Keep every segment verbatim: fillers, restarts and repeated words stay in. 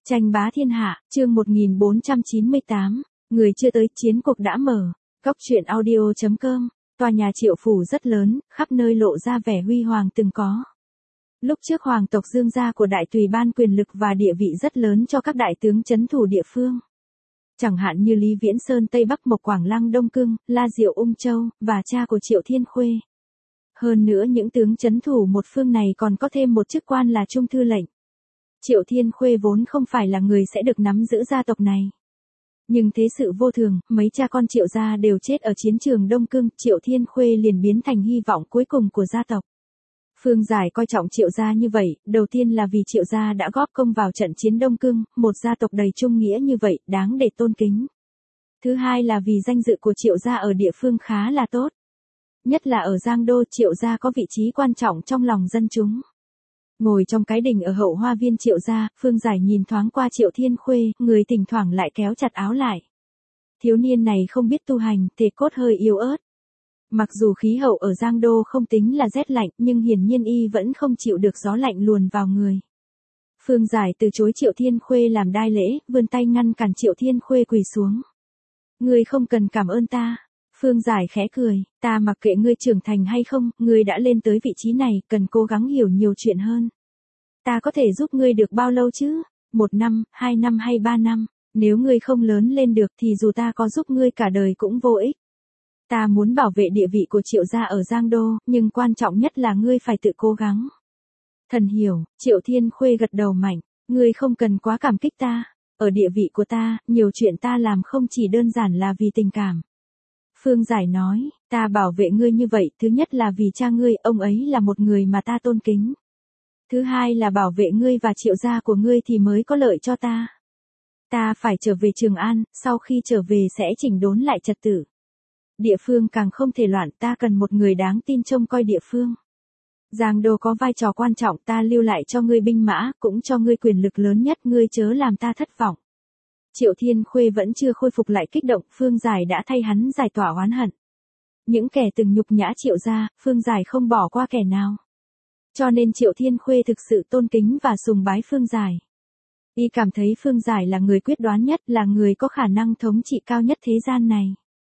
Tranh bá thiên hạ, chương một nghìn bốn trăm chín mươi tám, người chưa tới, chiến cuộc đã mở. Góc truyện audio chấm com, tòa nhà Triệu phủ rất lớn, khắp nơi lộ ra vẻ huy hoàng từng có. Lúc trước hoàng tộc Dương gia của đại tùy ban quyền lực và địa vị rất lớn cho các đại tướng trấn thủ địa phương. Chẳng hạn như Lý Viễn Sơn Tây Bắc Mộc Quảng Lăng Đông Cưng, La Diệu Ung Châu, và cha của Triệu Thiên Khuê. Hơn nữa những tướng trấn thủ một phương này còn có thêm một chức quan là Trung Thư lệnh. Triệu Thiên Khuê vốn không phải là người sẽ được nắm giữ gia tộc này. Nhưng thế sự vô thường, mấy cha con Triệu gia đều chết ở chiến trường Đông Cưng, Triệu Thiên Khuê liền biến thành hy vọng cuối cùng của gia tộc. Phương Giải coi trọng Triệu gia như vậy, đầu tiên là vì Triệu gia đã góp công vào trận chiến Đông Cưng, một gia tộc đầy trung nghĩa như vậy, đáng để tôn kính. Thứ hai là vì danh dự của Triệu gia ở địa phương khá là tốt. Nhất là ở Giang Đô, Triệu gia có vị trí quan trọng trong lòng dân chúng. Ngồi trong cái đình ở hậu hoa viên Triệu gia, Phương Giải nhìn thoáng qua Triệu Thiên Khuê, người thỉnh thoảng lại kéo chặt áo lại. Thiếu niên này không biết tu hành, thể cốt hơi yếu ớt. Mặc dù khí hậu ở Giang Đô không tính là rét lạnh, nhưng hiển nhiên y vẫn không chịu được gió lạnh luồn vào người. Phương Giải từ chối Triệu Thiên Khuê làm đai lễ, vươn tay ngăn cản Triệu Thiên Khuê quỳ xuống. Ngươi không cần cảm ơn ta. Phương Giải khẽ cười, ta mặc kệ ngươi trưởng thành hay không, ngươi đã lên tới vị trí này, cần cố gắng hiểu nhiều chuyện hơn. Ta có thể giúp ngươi được bao lâu chứ? Một năm, hai năm hay ba năm? Nếu ngươi không lớn lên được thì dù ta có giúp ngươi cả đời cũng vô ích. Ta muốn bảo vệ địa vị của Triệu gia ở Giang Đô, nhưng quan trọng nhất là ngươi phải tự cố gắng. Thần hiểu, Triệu Thiên Khuê gật đầu mạnh, ngươi không cần quá cảm kích ta. Ở địa vị của ta, nhiều chuyện ta làm không chỉ đơn giản là vì tình cảm. Phương Giải nói, ta bảo vệ ngươi như vậy, thứ nhất là vì cha ngươi, ông ấy là một người mà ta tôn kính. Thứ hai là bảo vệ ngươi và Triệu gia của ngươi thì mới có lợi cho ta. Ta phải trở về Trường An, sau khi trở về sẽ chỉnh đốn lại trật tự. Địa phương càng không thể loạn, ta cần một người đáng tin trông coi địa phương. Giang Đô có vai trò quan trọng, ta lưu lại cho ngươi binh mã, cũng cho ngươi quyền lực lớn nhất, ngươi chớ làm ta thất vọng. Triệu Thiên Khuê vẫn chưa khôi phục lại kích động, Phương Giải đã thay hắn giải tỏa oán hận. Những kẻ từng nhục nhã Triệu gia, Phương Giải không bỏ qua kẻ nào. Cho nên Triệu Thiên Khuê thực sự tôn kính và sùng bái Phương Giải. Y cảm thấy Phương Giải là người quyết đoán nhất, là người có khả năng thống trị cao nhất thế gian này.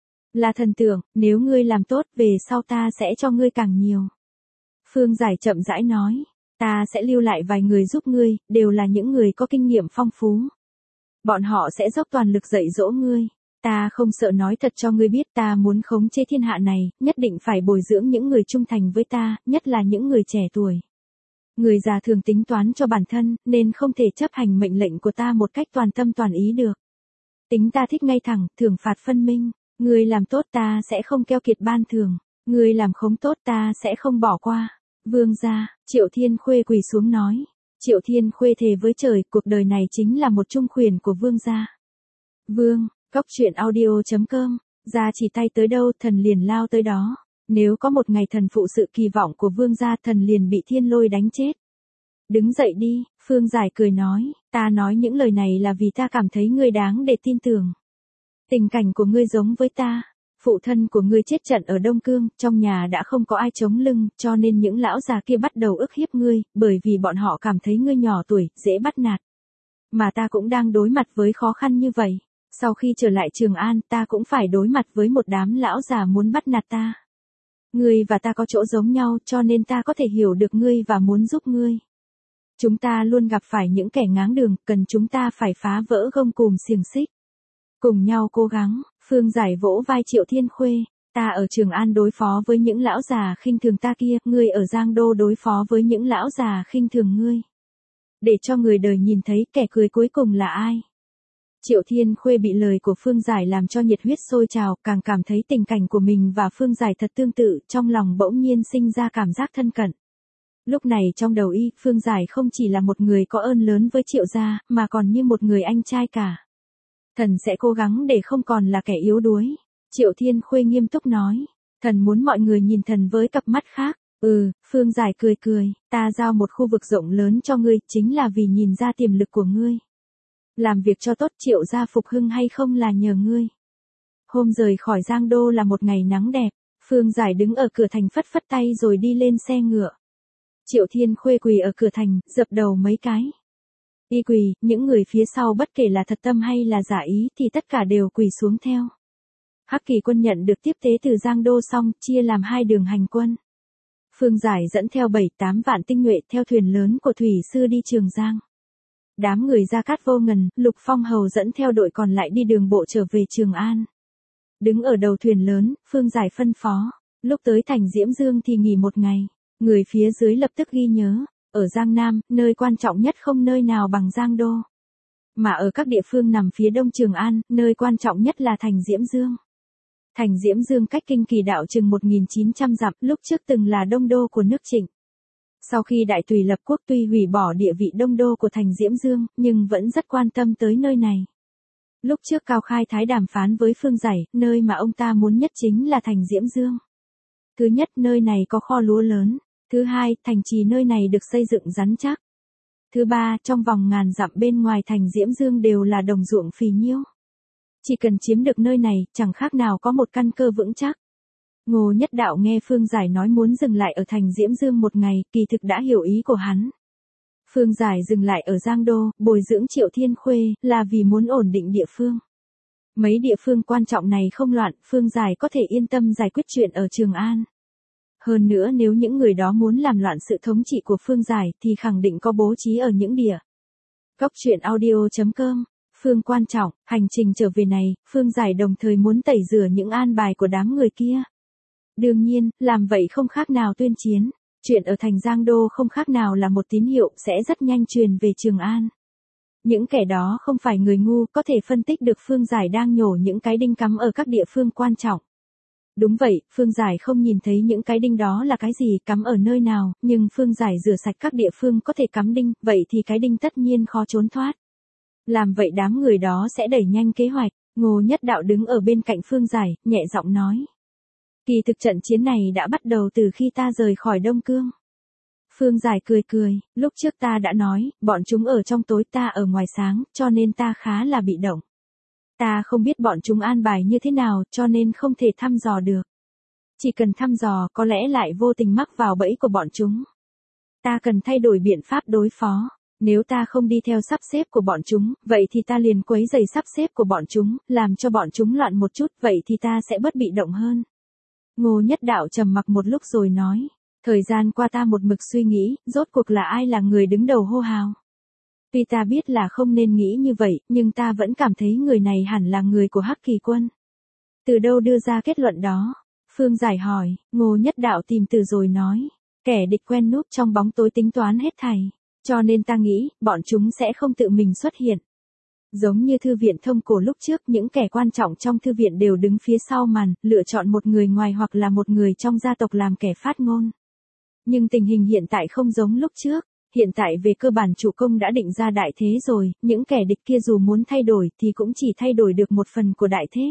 Là thần tượng, nếu ngươi làm tốt, về sau ta sẽ cho ngươi càng nhiều. Phương Giải chậm rãi nói, ta sẽ lưu lại vài người giúp ngươi, đều là những người có kinh nghiệm phong phú. Bọn họ sẽ dốc toàn lực dạy dỗ ngươi. Ta không sợ nói thật cho ngươi biết, ta muốn khống chế thiên hạ này, nhất định phải bồi dưỡng những người trung thành với ta, nhất là những người trẻ tuổi. Người già thường tính toán cho bản thân, nên không thể chấp hành mệnh lệnh của ta một cách toàn tâm toàn ý được. Tính ta thích ngay thẳng, thưởng phạt phân minh. Ngươi làm tốt ta sẽ không keo kiệt ban thưởng. Ngươi làm không tốt ta sẽ không bỏ qua. Vương gia, Triệu Thiên Khuê quỳ xuống nói. Triệu Thiên Khuê thề với trời, cuộc đời này chính là một trung khuyển của vương gia. Vương, góc truyện audio chấm com, gia chỉ tay tới đâu thần liền lao tới đó. Nếu có một ngày thần phụ sự kỳ vọng của vương gia, thần liền bị thiên lôi đánh chết. Đứng dậy đi, Phương Giải cười nói, ta nói những lời này là vì ta cảm thấy ngươi đáng để tin tưởng. Tình cảnh của ngươi giống với ta. Phụ thân của ngươi chết trận ở Đông Cương, trong nhà đã không có ai chống lưng, cho nên những lão già kia bắt đầu ức hiếp ngươi, bởi vì bọn họ cảm thấy ngươi nhỏ tuổi, dễ bắt nạt. Mà ta cũng đang đối mặt với khó khăn như vậy. Sau khi trở lại Trường An, ta cũng phải đối mặt với một đám lão già muốn bắt nạt ta. Ngươi và ta có chỗ giống nhau, cho nên ta có thể hiểu được ngươi và muốn giúp ngươi. Chúng ta luôn gặp phải những kẻ ngáng đường, cần chúng ta phải phá vỡ gông cùm xiềng xích. Cùng nhau cố gắng. Phương Giải vỗ vai Triệu Thiên Khuê, ta ở Trường An đối phó với những lão già khinh thường ta kia, ngươi ở Giang Đô đối phó với những lão già khinh thường ngươi. Để cho người đời nhìn thấy kẻ cười cuối cùng là ai. Triệu Thiên Khuê bị lời của Phương Giải làm cho nhiệt huyết sôi trào, càng cảm thấy tình cảnh của mình và Phương Giải thật tương tự, trong lòng bỗng nhiên sinh ra cảm giác thân cận. Lúc này trong đầu y, Phương Giải không chỉ là một người có ơn lớn với Triệu gia, mà còn như một người anh trai cả. Thần sẽ cố gắng để không còn là kẻ yếu đuối. Triệu Thiên Khuê nghiêm túc nói. Thần muốn mọi người nhìn thần với cặp mắt khác. Ừ, Phương Giải cười cười, ta giao một khu vực rộng lớn cho ngươi, chính là vì nhìn ra tiềm lực của ngươi. Làm việc cho tốt, Triệu gia phục hưng hay không là nhờ ngươi. Hôm rời khỏi Giang Đô là một ngày nắng đẹp. Phương Giải đứng ở cửa thành phất phất tay rồi đi lên xe ngựa. Triệu Thiên Khuê quỳ ở cửa thành, dập đầu mấy cái. Y quỳ, những người phía sau bất kể là thật tâm hay là giả ý thì tất cả đều quỳ xuống theo. Hắc Kỳ quân nhận được tiếp tế từ Giang Đô xong, chia làm hai đường hành quân. Phương Giải dẫn theo bảy tám vạn tinh nhuệ theo thuyền lớn của thủy sư đi Trường Giang. Đám người Gia Cát Vô Ngần, Lục Phong Hầu dẫn theo đội còn lại đi đường bộ trở về Trường An. Đứng ở đầu thuyền lớn, Phương Giải phân phó, lúc tới thành Diễm Dương thì nghỉ một ngày. Người phía dưới lập tức ghi nhớ, ở Giang Nam, nơi quan trọng nhất không nơi nào bằng Giang Đô. Mà ở các địa phương nằm phía đông Trường An, nơi quan trọng nhất là thành Diễm Dương. Thành Diễm Dương cách Kinh Kỳ Đạo chừng một nghìn chín trăm dặm, lúc trước từng là đông đô của nước Trịnh. Sau khi Đại Tùy lập quốc tuy hủy bỏ địa vị đông đô của thành Diễm Dương, nhưng vẫn rất quan tâm tới nơi này. Lúc trước Cao Khai Thái đàm phán với Phương Giải, nơi mà ông ta muốn nhất chính là thành Diễm Dương. Thứ nhất, nơi này có kho lúa lớn. Thứ hai, thành trì nơi này được xây dựng rắn chắc. Thứ ba, trong vòng ngàn dặm bên ngoài thành Diễm Dương đều là đồng ruộng phì nhiêu. Chỉ cần chiếm được nơi này, chẳng khác nào có một căn cơ vững chắc. Ngô Nhất Đạo nghe Phương Giải nói muốn dừng lại ở thành Diễm Dương một ngày, kỳ thực đã hiểu ý của hắn. Phương Giải dừng lại ở Giang Đô, bồi dưỡng Triệu Thiên Khuê, là vì muốn ổn định địa phương. Mấy địa phương quan trọng này không loạn, Phương Giải có thể yên tâm giải quyết chuyện ở Trường An. Hơn nữa nếu những người đó muốn làm loạn sự thống trị của Phương Giải thì khẳng định có bố trí ở những địa. Góc truyện audio chấm com. Phương quan trọng, hành trình trở về này, Phương Giải đồng thời muốn tẩy rửa những an bài của đám người kia. Đương nhiên, làm vậy không khác nào tuyên chiến. Chuyện ở thành Giang Đô không khác nào là một tín hiệu sẽ rất nhanh truyền về Trường An. Những kẻ đó không phải người ngu, có thể phân tích được Phương Giải đang nhổ những cái đinh cắm ở các địa phương quan trọng. Đúng vậy, Phương Giải không nhìn thấy những cái đinh đó là cái gì, cắm ở nơi nào, nhưng Phương Giải rửa sạch các địa phương có thể cắm đinh, vậy thì cái đinh tất nhiên khó trốn thoát. Làm vậy đám người đó sẽ đẩy nhanh kế hoạch. Ngô Nhất Đạo đứng ở bên cạnh Phương Giải, nhẹ giọng nói. Kỳ thực trận chiến này đã bắt đầu từ khi ta rời khỏi Đông Cương. Phương Giải cười cười, lúc trước ta đã nói, bọn chúng ở trong tối ta ở ngoài sáng, cho nên ta khá là bị động. Ta không biết bọn chúng an bài như thế nào, cho nên không thể thăm dò được. Chỉ cần thăm dò, có lẽ lại vô tình mắc vào bẫy của bọn chúng. Ta cần thay đổi biện pháp đối phó. Nếu ta không đi theo sắp xếp của bọn chúng, vậy thì ta liền quấy rầy sắp xếp của bọn chúng, làm cho bọn chúng loạn một chút, vậy thì ta sẽ bớt bị động hơn. Ngô Nhất Đạo trầm mặc một lúc rồi nói, thời gian qua ta một mực suy nghĩ, rốt cuộc là ai là người đứng đầu hô hào. Tuy ta biết là không nên nghĩ như vậy, nhưng ta vẫn cảm thấy người này hẳn là người của Hắc Kỳ quân. Từ đâu đưa ra kết luận đó? Phương Giải hỏi, Ngô Nhất Đạo tìm từ rồi nói, kẻ địch quen núp trong bóng tối tính toán hết thảy. Cho nên ta nghĩ, bọn chúng sẽ không tự mình xuất hiện. Giống như thư viện Thông Cổ lúc trước, những kẻ quan trọng trong thư viện đều đứng phía sau màn, lựa chọn một người ngoài hoặc là một người trong gia tộc làm kẻ phát ngôn. Nhưng tình hình hiện tại không giống lúc trước, hiện tại về cơ bản chủ công đã định ra đại thế rồi, những kẻ địch kia dù muốn thay đổi thì cũng chỉ thay đổi được một phần của đại thế.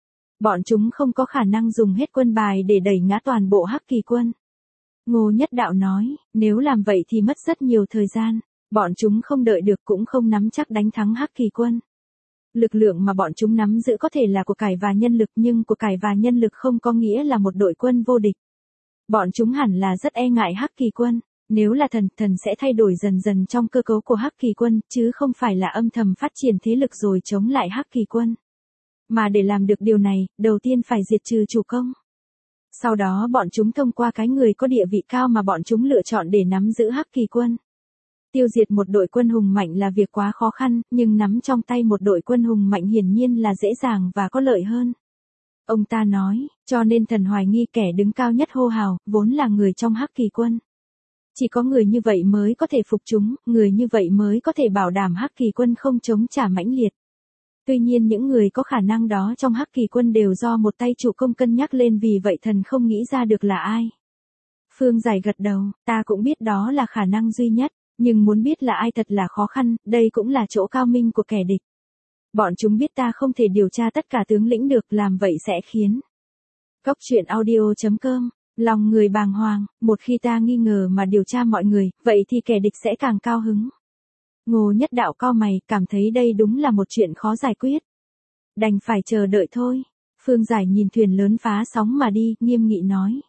Bọn chúng không có khả năng dùng hết quân bài để đẩy ngã toàn bộ Hắc Kỳ quân. Ngô Nhất Đạo nói, nếu làm vậy thì mất rất nhiều thời gian, bọn chúng không đợi được cũng không nắm chắc đánh thắng Hắc Kỳ quân. Lực lượng mà bọn chúng nắm giữ có thể là của cải và nhân lực, nhưng của cải và nhân lực không có nghĩa là một đội quân vô địch. Bọn chúng hẳn là rất e ngại Hắc Kỳ quân, nếu là thần, thần sẽ thay đổi dần dần trong cơ cấu của Hắc Kỳ quân, chứ không phải là âm thầm phát triển thế lực rồi chống lại Hắc Kỳ quân. Mà để làm được điều này, đầu tiên phải diệt trừ chủ công. Sau đó bọn chúng thông qua cái người có địa vị cao mà bọn chúng lựa chọn để nắm giữ Hắc Kỳ quân. Tiêu diệt một đội quân hùng mạnh là việc quá khó khăn, nhưng nắm trong tay một đội quân hùng mạnh hiển nhiên là dễ dàng và có lợi hơn. Ông ta nói, cho nên thần hoài nghi kẻ đứng cao nhất hô hào, vốn là người trong Hắc Kỳ quân. Chỉ có người như vậy mới có thể phục chúng, người như vậy mới có thể bảo đảm Hắc Kỳ quân không chống trả mãnh liệt. Tuy nhiên những người có khả năng đó trong Hắc Kỳ quân đều do một tay chủ công cân nhắc lên, vì vậy thần không nghĩ ra được là ai. Phương Giải gật đầu, ta cũng biết đó là khả năng duy nhất, nhưng muốn biết là ai thật là khó khăn, đây cũng là chỗ cao minh của kẻ địch. Bọn chúng biết ta không thể điều tra tất cả tướng lĩnh được, làm vậy sẽ khiến. Góc truyện audio chấm com, lòng người bàng hoàng, một khi ta nghi ngờ mà điều tra mọi người, vậy thì kẻ địch sẽ càng cao hứng. Ngô Nhất Đạo cau mày, cảm thấy đây đúng là một chuyện khó giải quyết. Đành phải chờ đợi thôi. Phương Giải nhìn thuyền lớn phá sóng mà đi, nghiêm nghị nói.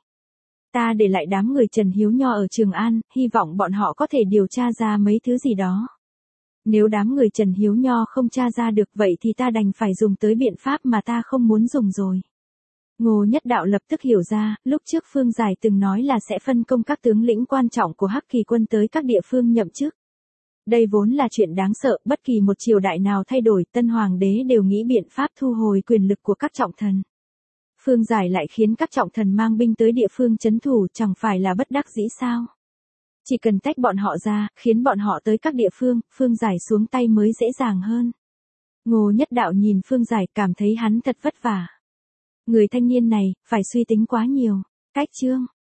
Ta để lại đám người Trần Hiếu Nho ở Trường An, hy vọng bọn họ có thể điều tra ra mấy thứ gì đó. Nếu đám người Trần Hiếu Nho không tra ra được vậy thì ta đành phải dùng tới biện pháp mà ta không muốn dùng rồi. Ngô Nhất Đạo lập tức hiểu ra, lúc trước Phương Giải từng nói là sẽ phân công các tướng lĩnh quan trọng của Hắc Kỳ quân tới các địa phương nhậm chức. Đây vốn là chuyện đáng sợ, bất kỳ một triều đại nào thay đổi, tân hoàng đế đều nghĩ biện pháp thu hồi quyền lực của các trọng thần. Phương Giải lại khiến các trọng thần mang binh tới địa phương trấn thủ, chẳng phải là bất đắc dĩ sao? Chỉ cần tách bọn họ ra, khiến bọn họ tới các địa phương, Phương Giải xuống tay mới dễ dàng hơn. Ngô Nhất Đạo nhìn Phương Giải cảm thấy hắn thật vất vả. Người thanh niên này, phải suy tính quá nhiều. Cách chương